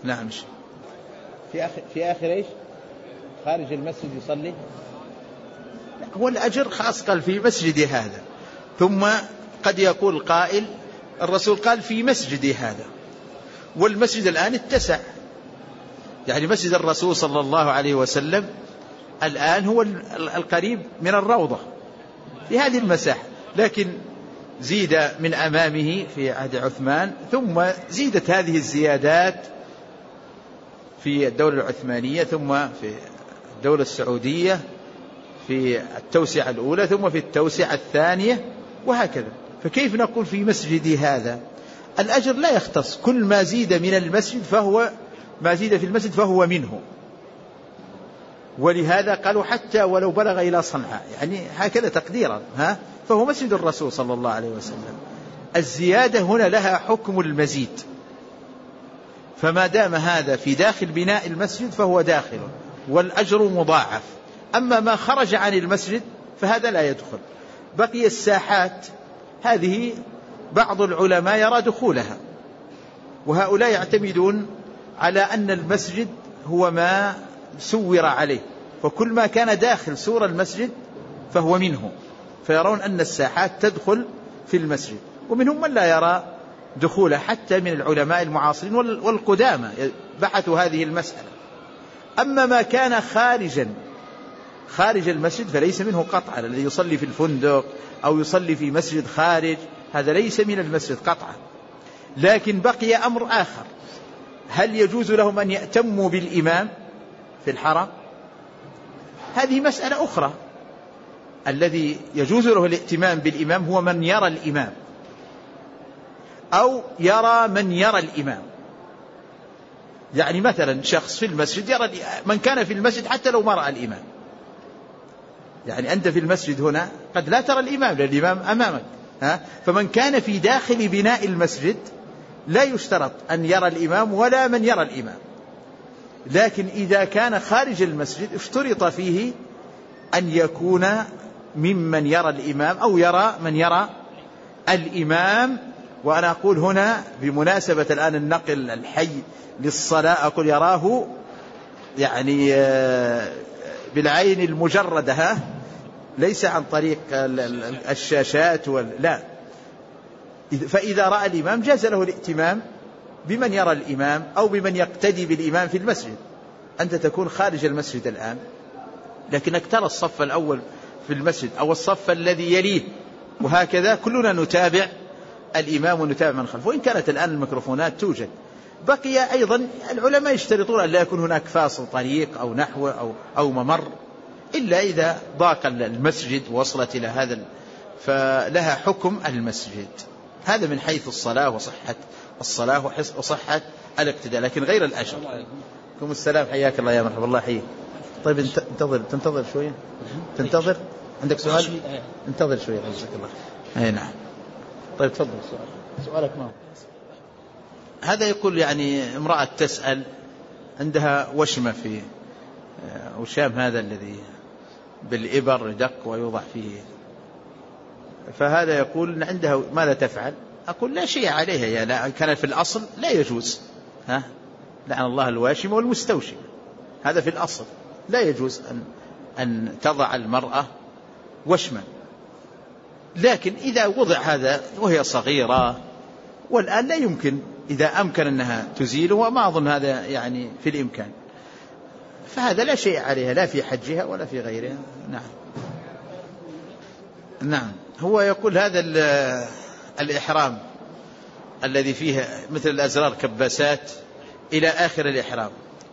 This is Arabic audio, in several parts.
نعم. في آخر إيش؟ خارج المسجد يصلي. هو الأجر خاص قال في مسجدي هذا، ثم قد يقول قائل الرسول قال في مسجدي هذا، والمسجد الآن اتسع، يعني مسجد الرسول صلى الله عليه وسلم الآن هو القريب من الروضة في هذه المساحة، لكن زيد من أمامه في عهد عثمان، ثم زيدت هذه الزيادات في الدولة العثمانية، ثم في الدولة السعودية في التوسعة الأولى، ثم في التوسعة الثانية، وهكذا. فكيف نقول في مسجدي هذا؟ الأجر لا يختص، كل ما زيد من المسجد فهو ما زيد في المسجد فهو منه، ولهذا قالوا حتى ولو بلغ إلى صنعاء، يعني هكذا تقديرا، فهو مسجد الرسول صلى الله عليه وسلم. الزيادة هنا لها حكم المزيد، فما دام هذا في داخل بناء المسجد فهو داخل والأجر مضاعف. أما ما خرج عن المسجد فهذا لا يدخل. بقي الساحات، هذه بعض العلماء يرى دخولها، وهؤلاء يعتمدون على أن المسجد هو ما سور عليه، وكل ما كان داخل سور المسجد فهو منه، فيرون أن الساحات تدخل في المسجد. ومنهم من لا يرى دخوله، حتى من العلماء المعاصرين والقدامى بحثوا هذه المسألة. أما ما كان خارج المسجد فليس منه قطعا، الذي يصلي في الفندق أو يصلي في مسجد خارج هذا ليس من المسجد قطعا. لكن بقي أمر آخر، هل يجوز لهم أن يأتموا بالإمام في الحرم؟ هذه مسألة أخرى. الذي يجوز له الائتمام بالإمام هو من يرى الإمام أو يرى من يرى الإمام. يعني مثلا شخص في المسجد يرى من كان في المسجد حتى لو ما رأى الإمام، يعني أنت في المسجد هنا قد لا ترى الإمام لأن الإمام أمامك، فمن كان في داخل بناء المسجد لا يشترط أن يرى الإمام ولا من يرى الإمام. لكن إذا كان خارج المسجد اشترط فيه أن يكون ممن يرى الإمام أو يرى من يرى الإمام. وأنا أقول هنا بمناسبة الآن النقل الحي للصلاة، أقول يراه يعني بالعين المجردة، ليس عن طريق الشاشات لا. فإذا رأى الإمام جاز له الائتمام بمن يرى الإمام أو بمن يقتدي بالإمام في المسجد. أنت تكون خارج المسجد الآن، لكنك ترى الصف الأول في المسجد أو الصف الذي يليه، وهكذا كلنا نتابع الإمام ونتابع من خلفه، وإن كانت الآن الميكروفونات توجد. بقي أيضا العلماء يشترطون أن لا يكون هناك فاصل طريق أو نحو أو ممر، إلا إذا ضاق المسجد ووصلت إلى هذا، فلها حكم المسجد. هذا من حيث الصلاة وصحة الصلاة وصحة الاقتداء، لكن غير الأجر. عليكم السلام، حياك الله يا مرحبا، الله يحييك. طيب تنتظر شوية، تنتظر، عندك سؤال؟ انتظر شوية جزاك الله. أي نعم. طيب تفضل سؤالك ما هو؟ هذا يقول يعني امرأة تسأل عندها وشمة في وشام هذا الذي بالإبر يدق ويوضع فيه، فهذا يقول عندها ماذا تفعل؟ أقول لا شيء عليها، يعني كان في الأصل لا يجوز، لعن الله الواشم والمستوشم، هذا في الأصل لا يجوز أن تضع المرأة وشما. لكن إذا وضع هذا وهي صغيرة والآن لا يمكن، إذا أمكن أنها تزيله، وما أظن هذا يعني في الإمكان، فهذا لا شيء عليها لا في حجها ولا في غيرها. نعم. هو يقول هذا الإحرام الذي فيه مثل الأزرار كباسات إلى آخر الإحرام،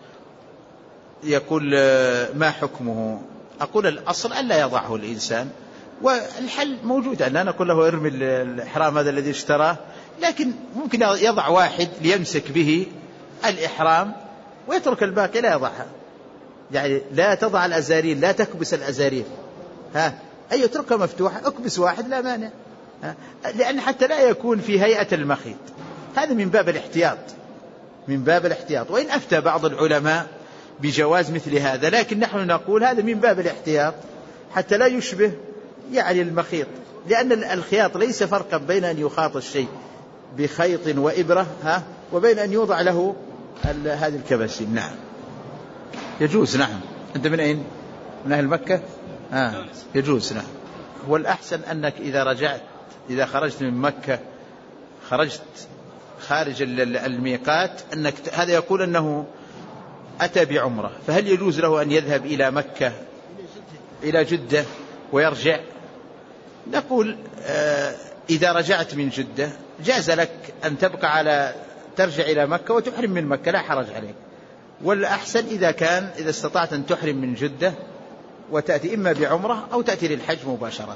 يقول ما حكمه؟ أقول الأصل ألا يضعه الإنسان، والحل موجود، أن لا نقول له ارمي الإحرام هذا الذي اشتراه، لكن ممكن يضع واحد ليمسك به الإحرام ويترك الباقي لا يضعها. يعني لا تضع الأزارين، لا تكبس الأزارين، أي اتركها مفتوحة، اكبس واحد لا مانع، لأن حتى لا يكون في هيئة المخيط. هذا من باب الاحتياط، من باب الاحتياط، وإن أفتى بعض العلماء بجواز مثل هذا، لكن نحن نقول هذا من باب الاحتياط حتى لا يشبه يعني المخيط، لأن الخياط ليس فرقا بين أن يخاط الشيء بخيط وإبرة وبين أن يوضع له هذه الكباسين. نعم يجوز. نعم. أنت من أين؟ من أهل مكة؟ يجوز. نعم. هو الأحسن أنك إذا خرجت من مكة خرجت خارج الميقات أنك هذا يقول أنه أتى بعمرة، فهل يجوز له أن يذهب إلى مكة إلى جدة ويرجع؟ نقول إذا رجعت من جدة جاز لك أن تبقى ترجع إلى مكة وتحرم من مكة، لا حرج عليك. والأحسن إذا استطعت أن تحرم من جدة وتأتي إما بعمرة أو تأتي للحج مباشرة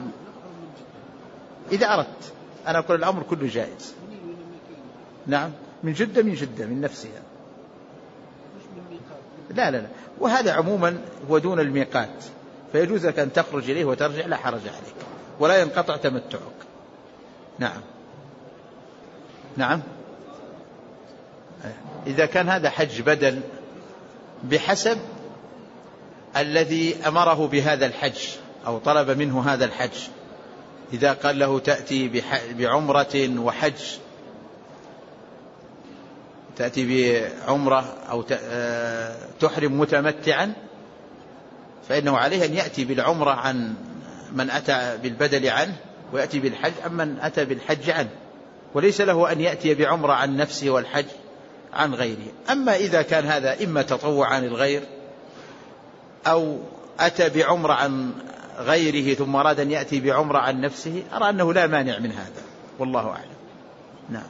إذا أردت. أنا أقول الأمر كله جائز. نعم من جدة من نفسها. لا وهذا عموما هو دون الميقات، فيجوز لك أن تخرج إليه وترجع لا حرج عليك ولا ينقطع تمتعك. نعم إذا كان هذا حج بدل بحسب الذي أمره بهذا الحج أو طلب منه هذا الحج. إذا قال له تأتي بعمرة وحج، تأتي بعمرة أو تحرم متمتعا، فإنه عليه أن يأتي بالعمرة عن من أتى بالبدل عنه ويأتي بالحج عن من أتى بالحج عنه، وليس له أن يأتي بعمرة عن نفسه والحج عن غيره. أما إذا كان هذا إما تطوع عن الغير أو أتى بعمرة عن غيره ثم أراد أن يأتي بعمرة عن نفسه، أرى أنه لا مانع من هذا والله أعلم. نعم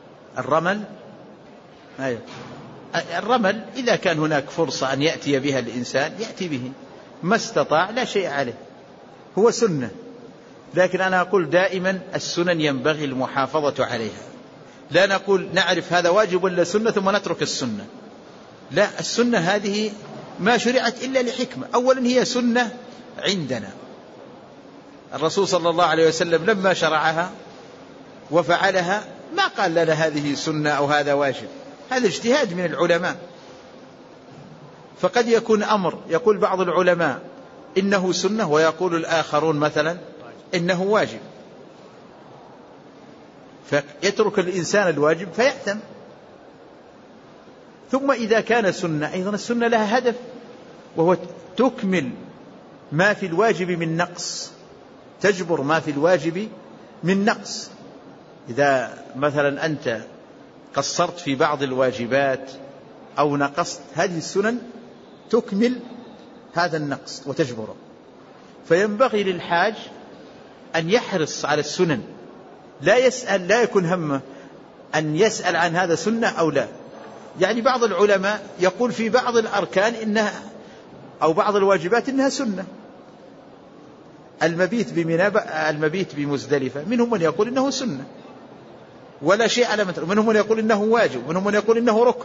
الرمل إذا كان هناك فرصة أن يأتي بها الإنسان يأتي به ما استطاع، لا شيء عليه، هو سنة. لكن أنا أقول دائما السنن ينبغي المحافظة عليها، لا نقول نعرف هذا واجب ولا سنة ثم نترك السنة، لا، السنة هذه ما شرعت إلا لحكمة. أولا هي سنة عندنا، الرسول صلى الله عليه وسلم لما شرعها وفعلها ما قال لنا هذه سنة أو هذا واجب، هذا اجتهاد من العلماء. فقد يكون أمر يقول بعض العلماء إنه سنة ويقول الآخرون مثلا إنه واجب، فيترك الإنسان الواجب فيأثم. ثم إذا كان سنة أيضا السنة لها هدف، وهو تكمل ما في الواجب من نقص، تجبر ما في الواجب من نقص. إذا مثلا أنت قصرت في بعض الواجبات أو نقصت، هذه السنن تكمل هذا النقص وتجبره. فينبغي للحاج أن يحرص على السنن، لا يكون همه أن يسأل عن هذا سنة أو لا. يعني بعض العلماء يقول في بعض الأركان إنها أو بعض الواجبات إنها سنة، المبيت بمزدلفة منهم من يقول إنه سنة ولا شيء على مثل، منهم من يقول إنه واجب، منهم من يقول إنه ركن.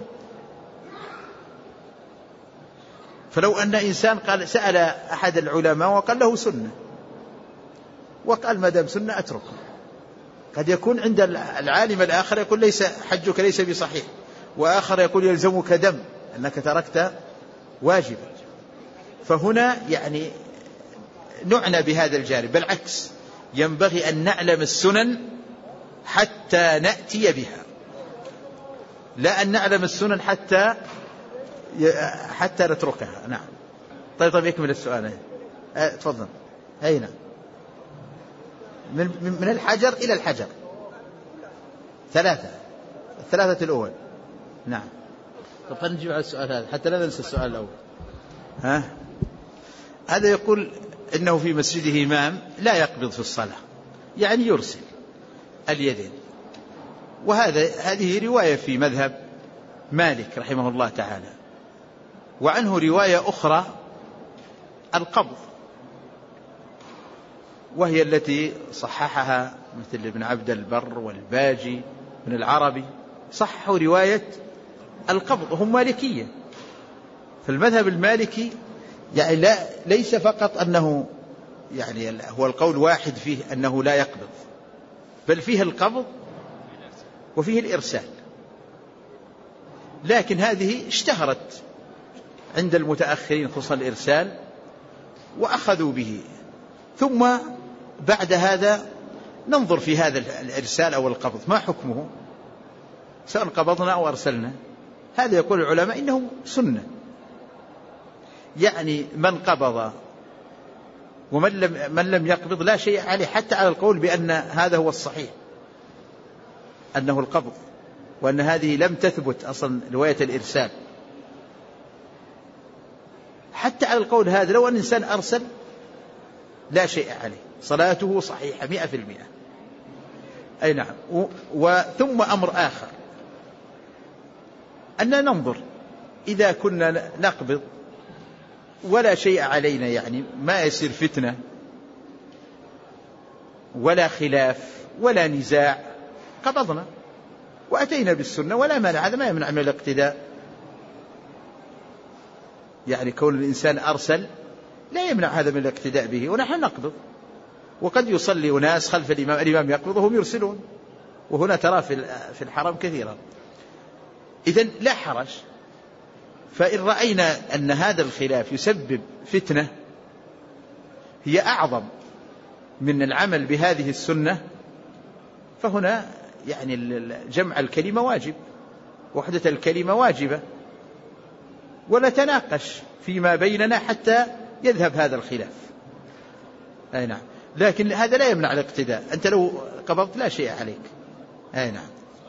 فلو أن إنسان سأل أحد العلماء وقال له سنة، وقال ما دام سنة أتركه، قد يكون عند العالم الآخر يقول ليس حجك ليس بصحيح، وآخر يقول يلزمك دم أنك تركت واجبا. فهنا يعني نعنى بهذا الجانب، بالعكس ينبغي أن نعلم السنن حتى نأتي بها، لا أن نعلم السنن حتى نتركها. نعم. طيب يكمل السؤال. تفضل. هنا من الحجر إلى الحجر الثلاثة الأول. نعم. طب خلينا نجيب على السؤال هذا حتى لا ننسى السؤال الأول. هذا يقول إنه في مسجده إمام لا يقبض في الصلاة، يعني يرسل اليدين، هذه رواية في مذهب مالك رحمه الله تعالى، وعنه رواية أخرى القبض، وهي التي صححها مثل ابن عبد البر والباجي من العربي، صححوا رواية القبض. هم مالكية، فالمذهب المالكي يعني ليس فقط أنه يعني هو القول واحد فيه أنه لا يقبض، بل فيه القبض وفيه الإرسال. لكن هذه اشتهرت عند المتأخرين خصوصا الإرسال وأخذوا به، ثم بعد هذا ننظر في هذا الإرسال أو القبض ما حكمه، سواء قبضنا أو أرسلنا. هذا يقول العلماء إنه سنة، يعني من قبض ومن لم يقبض لا شيء عليه، حتى على القول بأن هذا هو الصحيح أنه القبض، وأن هذه لم تثبت أصلا رواية الإرسال. حتى على القول هذا لو أن إنسان أرسل لا شيء عليه، صلاته صحيحة 100%. أي نعم. وثم أمر آخر أننا ننظر إذا كنا نقبض ولا شيء علينا، يعني ما يصير فتنة ولا خلاف ولا نزاع، قبضنا وأتينا بالسنة ولا مانع، هذا ما يمنع من الاقتداء. يعني كون الإنسان أرسل لا يمنع هذا من الاقتداء به، ونحن نقبض. وقد يصلي أناس خلف الإمام يقبض وهم يرسلون، وهنا ترى في الحرم كثيرا. إذن لا حرج. فإن رأينا أن هذا الخلاف يسبب فتنة هي أعظم من العمل بهذه السنة، فهنا يعني جمع الكلمة واجب، وحدة الكلمة واجبة، ونتناقش فيما بيننا حتى يذهب هذا الخلاف. أي نعم. لكن هذا لا يمنع الاقتداء، أنت لو قبضت لا شيء عليك. أي نعم.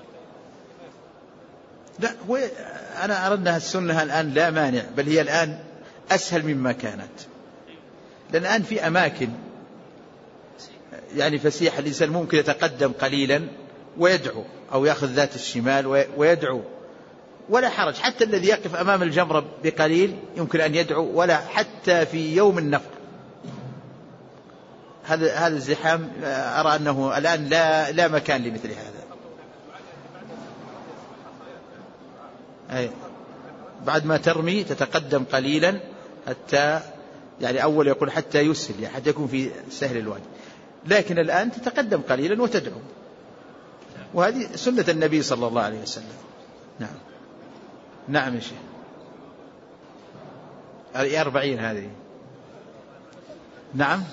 لا، أنا أردنا السنة الآن لا مانع، بل هي الآن أسهل مما كانت، لأن الآن في أماكن يعني فسيح الإنسان ممكن يتقدم قليلا ويدعو، أو يأخذ ذات الشمال ويدعو ولا حرج. حتى الذي يقف أمام الجمرة بقليل يمكن أن يدعو، ولا حتى في يوم النفر. هذا الزحام أرى أنه الآن لا مكان لمثل هذا. أي بعد ما ترمي تتقدم قليلا حتى يعني أول يقول حتى يسهل، يعني حتى يكون في سهل الوادي، لكن الآن تتقدم قليلا وتدعو، وهذه سنة النبي صلى الله عليه وسلم. نعم. نعم يا شيخ. 40 هذه. نعم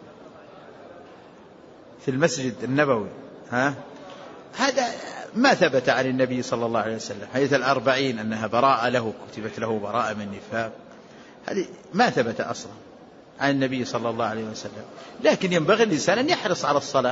في المسجد النبوي. هذا ما ثبت عن النبي صلى الله عليه وسلم. حديث 40 أنها براءة له، كتبت له براءة من نفاق، هذه ما ثبت أصلا عن النبي صلى الله عليه وسلم. لكن ينبغي الإنسان أن يحرص على الصلاة،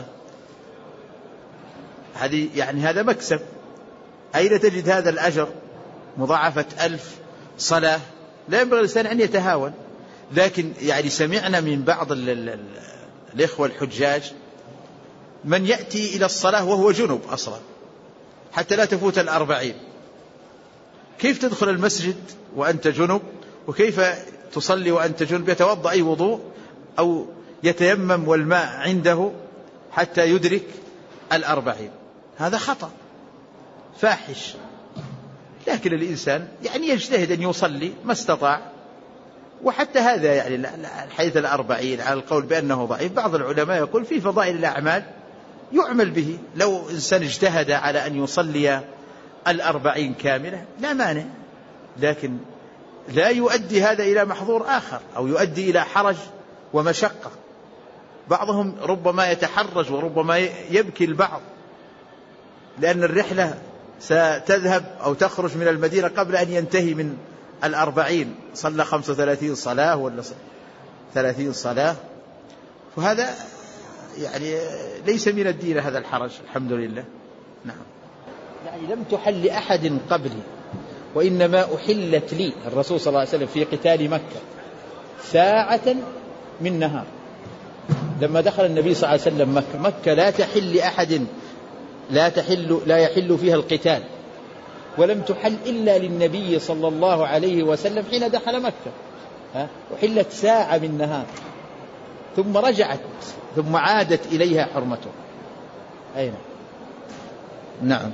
هذه يعني هذا مكسب. أين تجد هذا الأجر؟ مضاعفة 1000 صلاة. لا ينبغي الإنسان أن يتهاون. لكن يعني سمعنا من بعض الإخوة الحجاج من يأتي إلى الصلاة وهو جنب أصلا حتى لا تفوت 40. كيف تدخل المسجد وأنت جنب؟ وكيف تصلي وأنت جنب؟ يتوضأ أي وضوء أو يتيمم والماء عنده حتى يدرك 40. هذا خطأ فاحش. لكن الإنسان يعني يجتهد أن يصلي ما استطاع. وحتى هذا يعني الحديث 40 على القول بأنه ضعيف، بعض العلماء يقول في فضائل الأعمال يعمل به. لو إنسان اجتهد على أن يصلي 40 كاملة لا مانع، لكن لا يؤدي هذا إلى محظور آخر أو يؤدي إلى حرج ومشقة. بعضهم ربما يتحرج وربما يبكي البعض، لأن الرحلة ستذهب أو تخرج من المدينة قبل أن ينتهي من 40. صلى 35 صلاة ولا 30 صلاة، وهذا يعني ليس من الدين هذا الحرج، الحمد لله. نعم. يعني لم تحل لأحد قبلي، وإنما أحلت لي. الرسول صلى الله عليه وسلم في قتال مكة ساعة من نهار، لما دخل النبي صلى الله عليه وسلم مكة لا تحل لأحد، لا يحل فيها القتال، ولم تحل إلا للنبي صلى الله عليه وسلم حين دخل مكة. أحلت ساعة من نهار، ثم رجعت، ثم عادت إليها حرمته. أين؟ نعم.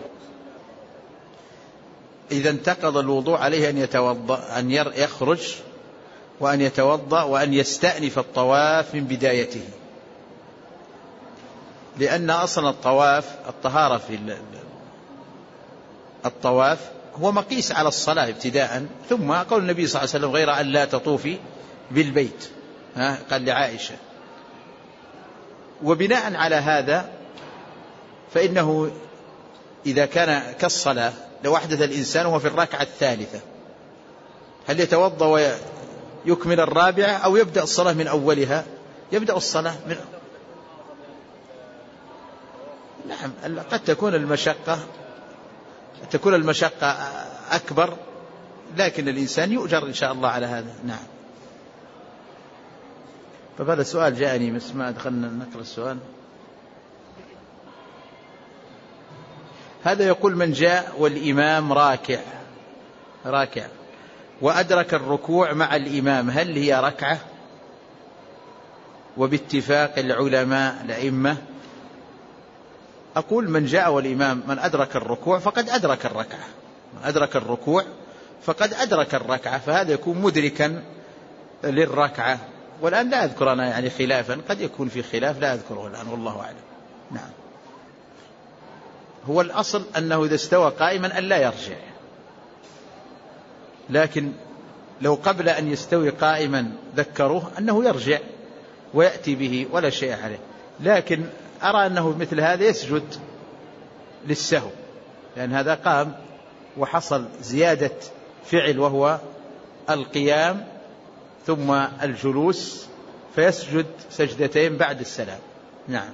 إذا انتقض الوضوء عليه أن يتوضأ، أن يخرج وأن يتوضأ وأن يستأنف الطواف من بدايته، لأن أصلا الطهارة في الطواف هو مقيس على الصلاة ابتداء، ثم قول النبي صلى الله عليه وسلم غير أن لا تطوفي بالبيت، قال لعائشة. وبناء على هذا فإنه إذا كان كالصلاة لو أحدث الإنسان وهو في الركعة الثالثة، هل يتوضأ ويكمل الرابعة أو يبدأ الصلاة من أولها؟ يبدأ الصلاة من نعم. قد تكون المشقة أكبر، لكن الإنسان يؤجر إن شاء الله على هذا. نعم. فهذا السؤال جاءني بس ما دخلنا نقرأ السؤال. هذا يقول: من جاء والإمام راكع وأدرك الركوع مع الإمام، هل هي ركعة؟ وباتفاق العلماء الأئمة أقول: من جاء والإمام من أدرك الركوع فقد أدرك الركعة، من أدرك الركوع فقد أدرك الركعة، فهذا يكون مدركا للركعة. والآن لا أذكر أنا يعني خلافا، قد يكون في خلاف لا أذكره الآن والله أعلم. نعم. هو الأصل أنه إذا استوى قائما أن لا يرجع، لكن لو قبل أن يستوي قائما ذكروه أنه يرجع ويأتي به ولا شيء عليه، لكن أرى أنه مثل هذا يسجد للسهو، لأن هذا قام وحصل زيادة فعل وهو القيام ثم الجلوس، فيسجد سجدتين بعد السلام. نعم.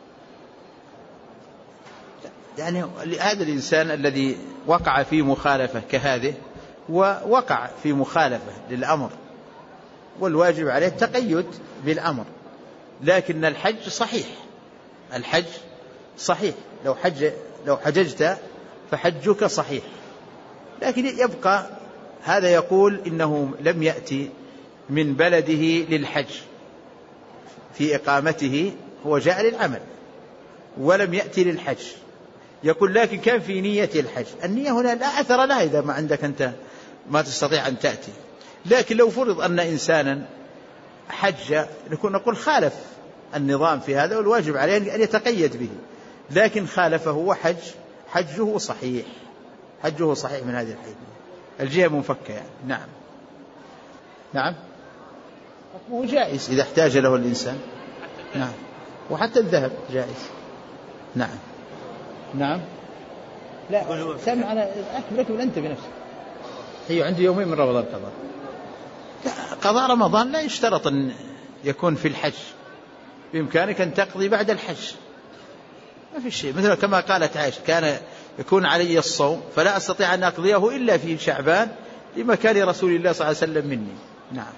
يعني هذا الإنسان الذي وقع في مخالفة كهذه، ووقع في مخالفة للأمر، والواجب عليه التقيد بالأمر، لكن الحج صحيح، الحج صحيح، لو حججت فحجك صحيح، لكن يبقى هذا يقول إنه لم يأتي من بلده للحج في إقامته، هو جاء للعمل ولم يأتي للحج، يقول لكن كان في نية الحج. النية هنا لا أثر لها إذا ما عندك أنت ما تستطيع أن تأتي، لكن لو فرض أن إنسانا حج نقول خالف النظام في هذا، والواجب عليه أن يتقيد به، لكن خالفه وحج، حجه صحيح، حجه صحيح من هذه الجهة منفكة يعني. نعم. نعم. حكمه جائز إذا احتاج له الإنسان. نعم. وحتى الذهب جائز. نعم. نعم. لا سمع أنا أكملك أنت بنفسك. هي عندي يومين من رمضان قضاء. لا، قضاء رمضان لا يشترط أن يكون في الحج، بإمكانك أن تقضي بعد الحج، ما في شيء. مثل كما قالت عائشة: كان يكون علي الصوم فلا أستطيع أن أقضيه إلا في شعبان لمكان رسول الله صلى الله عليه وسلم مني. نعم.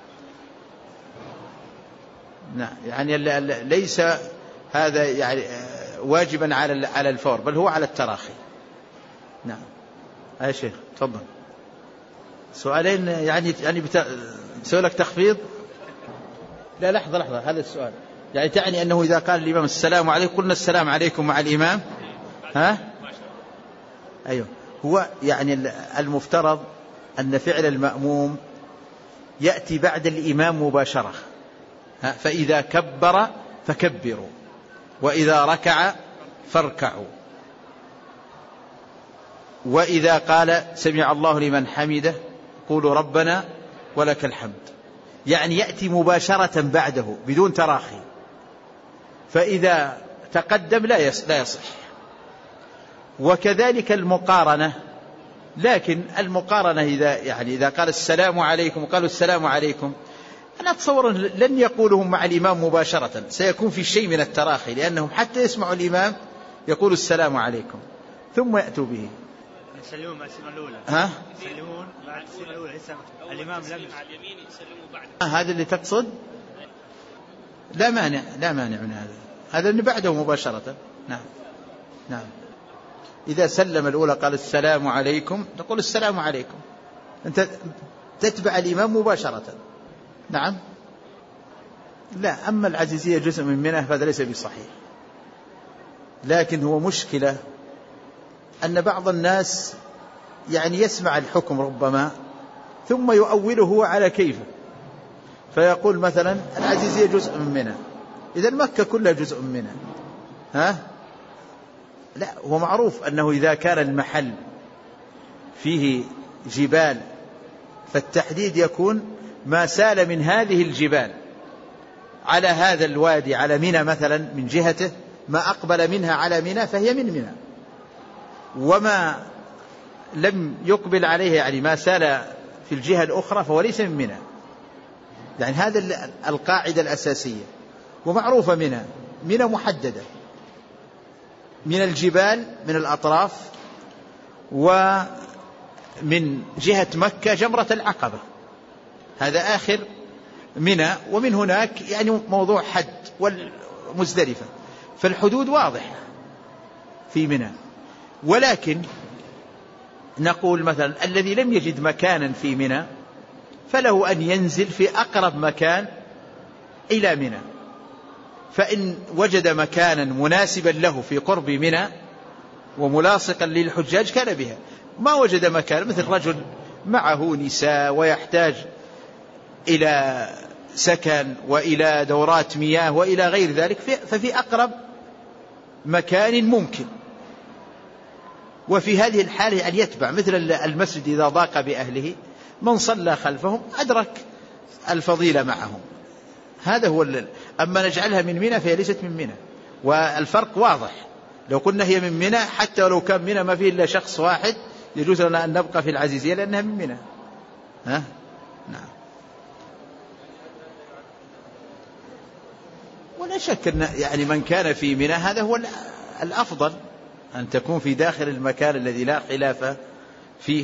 نعم. يعني ليس هذا يعني واجبا على الفور، بل هو على التراخي. نعم. يا شيخ تفضل. سؤالين يعني بسوي لك تخفيض. لا لحظة، هذا السؤال يعني تعني أنه إذا قال الإمام السلام عليكم قلنا السلام عليكم مع الإمام؟ ها؟ أيوه. هو يعني المفترض أن فعل المأموم يأتي بعد الإمام مباشرة، فإذا كبر فكبروا، وإذا ركع فاركعوا، وإذا قال سمع الله لمن حمده قولوا ربنا ولك الحمد، يعني يأتي مباشرة بعده بدون تراخي، فإذا تقدم لا يصح. وكذلك المقارنة، لكن المقارنة إذا قال السلام عليكم وقالوا السلام عليكم، أنا أتصور لن يقولهم مع الإمام مباشرة، سيكون في شيء من التراخي، لأنهم حتى يسمعوا الإمام يقول السلام عليكم ثم يأتوا به. يسلمون مع السلمة الأولى. ها؟ يسلمون مع السلمة الأولى، الإمام لم على اليمين يسلموا بعد. هذا اللي تقصد؟ لا مانع من هذا اللي بعده مباشرة. نعم. نعم. إذا سلم الأولى قال السلام عليكم تقول السلام عليكم، أنت تتبع الإمام مباشرة. نعم. لا، أما العزيزية جزء من منه فهذا ليس بصحيح، لكن هو مشكلة أن بعض الناس يعني يسمع الحكم ربما ثم يؤوله على كيفه، فيقول مثلا العزيزية جزء من منه، إذا مكة كلها جزء منها. ها؟ لا، هو معروف أنه إذا كان المحل فيه جبال فالتحديد يكون ما سال من هذه الجبال على هذا الوادي على منى مثلا من جهته، ما أقبل منها على منى فهي من منى، وما لم يقبل عليه يعني ما سال في الجهة الأخرى فهو ليس من منى. يعني هذا القاعدة الأساسية ومعروفة. منى محددة من الجبال من الأطراف، ومن جهة مكة جمرة العقبة، هذا آخر منى. ومن هناك يعني موضوع حد والمزدلفة، فالحدود واضحة في منى. ولكن نقول مثلا الذي لم يجد مكانا في منى فله أن ينزل في أقرب مكان إلى منى، فإن وجد مكانا مناسبا له في قرب منى وملاصقا للحجاج كان بها. ما وجد مكان، مثل رجل معه نساء ويحتاج إلى سكن وإلى دورات مياه وإلى غير ذلك، ففي أقرب مكان ممكن. وفي هذه الحالة أن يتبع، مثل المسجد إذا ضاق بأهله من صلى خلفهم أدرك الفضيلة معهم. هذا هو أما نجعلها من منى فهي ليست من منى، والفرق واضح. لو قلنا هي من منى حتى ولو كان منى ما فيه إلا شخص واحد يجوز لنا أن نبقى في العزيزية لأنها من منى. نعم. ولا شك أن يعني من كان في منى هذا هو الأفضل، أن تكون في داخل المكان الذي لا خلاف فيه.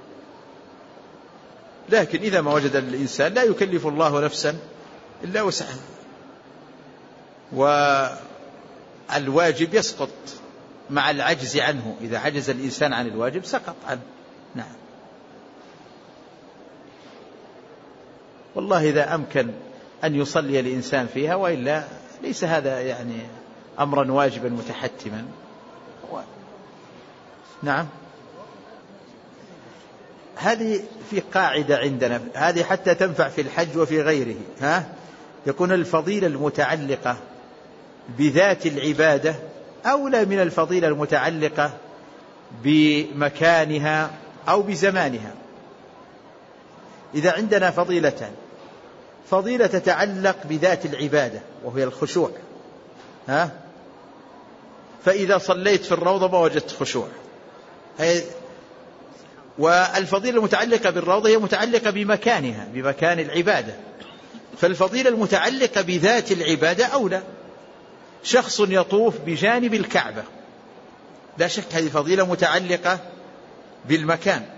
لكن إذا ما وجد الإنسان لا يكلف الله نفسا إلا وسعها، والواجب يسقط مع العجز عنه. إذا عجز الإنسان عن الواجب سقط عنه. نعم. والله إذا أمكن أن يصلي الإنسان فيها، وإلا ليس هذا يعني أمرا واجبا متحتما. نعم. هذه في قاعدة عندنا، هذه حتى تنفع في الحج وفي غيره. يكون الفضيلة المتعلقة بذات العبادة أولى من الفضيلة المتعلقة بمكانها أو بزمانها. إذا عندنا فضيلتان، فضيلة تتعلق بذات العبادة وهي الخشوع، فإذا صليت في الروضة ما وجدت خشوع. والفضيلة المتعلقة بالروضة هي متعلقة بمكانها، بمكان العبادة. فالفضيلة المتعلقة بذات العبادة أولى. شخص يطوف بجانب الكعبة لا شك هذه فضيلة متعلقة بالمكان،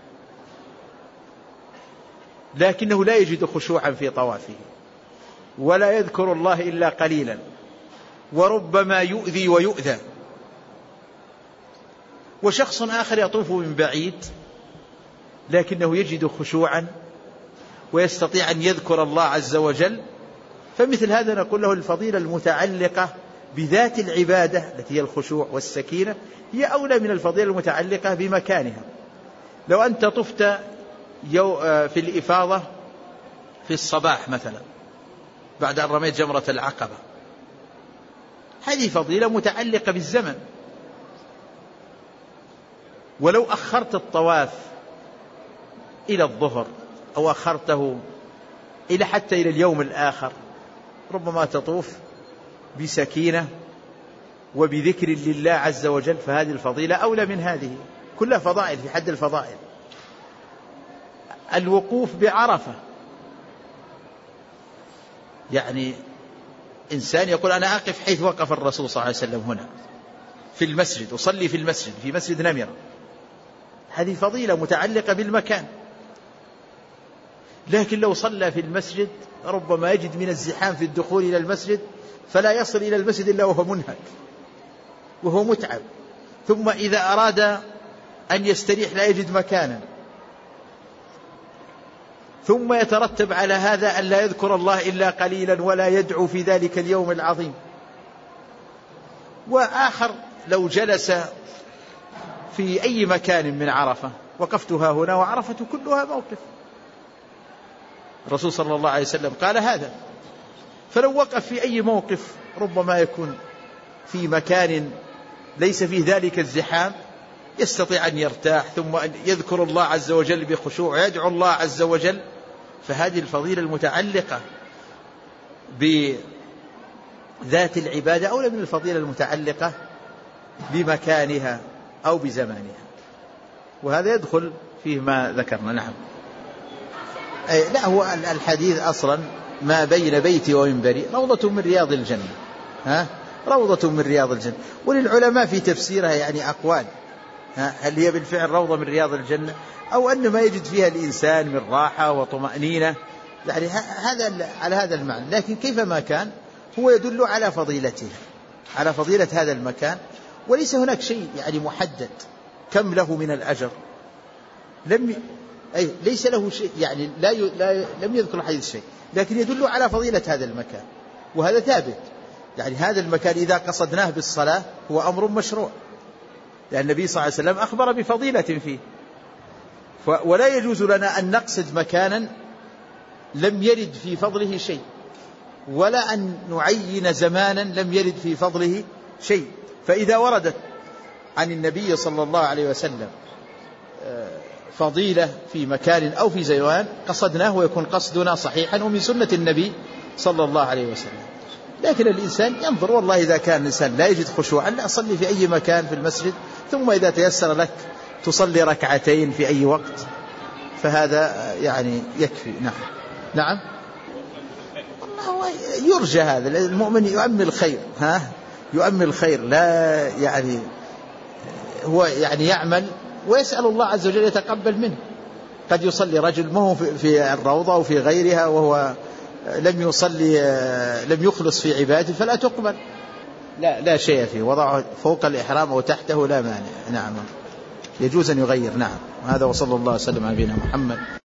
لكنه لا يجد خشوعا في طوافه ولا يذكر الله إلا قليلا، وربما يؤذي ويؤذى. وشخص آخر يطوف من بعيد لكنه يجد خشوعا ويستطيع أن يذكر الله عز وجل، فمثل هذا نقول له الفضيلة المتعلقة بذات العبادة التي هي الخشوع والسكينة هي أولى من الفضيلة المتعلقة بمكانها. لو أنت طفت في الإفاضة في الصباح مثلا بعد أن رميت جمرة العقبة، هذه فضيلة متعلقة بالزمن. ولو أخرت الطواف إلى الظهر أو أخرته حتى إلى اليوم الآخر ربما تطوف بسكينة وبذكر لله عز وجل، فهذه الفضيلة أولى من هذه. كلها فضائل في حد الفضائل. الوقوف بعرفة، يعني إنسان يقول أنا أقف حيث وقف الرسول صلى الله عليه وسلم هنا في المسجد، أصلي في المسجد في مسجد نمرة، هذه فضيلة متعلقة بالمكان. لكن لو صلى في المسجد ربما يجد من الزحام في الدخول إلى المسجد فلا يصل إلى المسجد إلا وهو منهك وهو متعب، ثم إذا أراد أن يستريح لا يجد مكانا، ثم يترتب على هذا أن لا يذكر الله إلا قليلا ولا يدعو في ذلك اليوم العظيم. وآخر لو جلس في أي مكان من عرفة، وقفتها هنا وعرفة كلها موقف، الرسول صلى الله عليه وسلم قال هذا. فلو وقف في أي موقف ربما يكون في مكان ليس فيه ذلك الزحام يستطيع أن يرتاح، ثم أن يذكر الله عز وجل بخشوع ويدعو الله عز وجل. فهذه الفضيلة المتعلقة بذات العبادة أولى من الفضيلة المتعلقة بمكانها أو بزمانها. وهذا يدخل فيه ما ذكرنا. نعم. لا، هو الحديث أصلا ما بين بيتي ومنبري روضة من رياض الجنة، روضة من رياض الجنة. وللعلماء في تفسيرها يعني أقوال، هل هي بالفعل روضة من رياض الجنة أو أن ما يجد فيها الإنسان من راحة وطمأنينة، يعني هذا على هذا المعنى. لكن كيفما كان هو يدل على فضيلته، على فضيلة هذا المكان، وليس هناك شيء يعني محدد كم له من الأجر، ليس له شيء يعني لم يذكر الحديث شيء، لكن يدل على فضيلة هذا المكان، وهذا ثابت. يعني هذا المكان إذا قصدناه بالصلاة هو أمر مشروع، لأن النبي صلى الله عليه وسلم أخبر بفضيلة فيه، ولا يجوز لنا أن نقصد مكانا لم يرد في فضله شيء، ولا أن نعين زمانا لم يرد في فضله شيء. فإذا وردت عن النبي صلى الله عليه وسلم فضيلة في مكان أو في زمان قصدناه ويكون قصدنا صحيحا ومن سنة النبي صلى الله عليه وسلم. لكن الإنسان ينظر، والله إذا كان الإنسان لا يجد خشوعا لا أصلي في أي مكان في المسجد، ثم إذا تيسر لك تصلي ركعتين في أي وقت، فهذا يعني يكفي. نعم. والله يرجى هذا، المؤمن يؤمل الخير، يؤمل الخير، لا يعني هو يعني يعمل ويسأل الله عز وجل يتقبل منه. قد يصلي رجل ما هو في الروضة أو في غيرها وهو لم يصلي، لم يخلص في عباده فلا تقبل، لا شيء فيه، وضعه فوق الإحرام أو تحته لا مانع. نعم، يجوز أن يغير. نعم. هذا وصلى الله وسلم على نبينا محمد.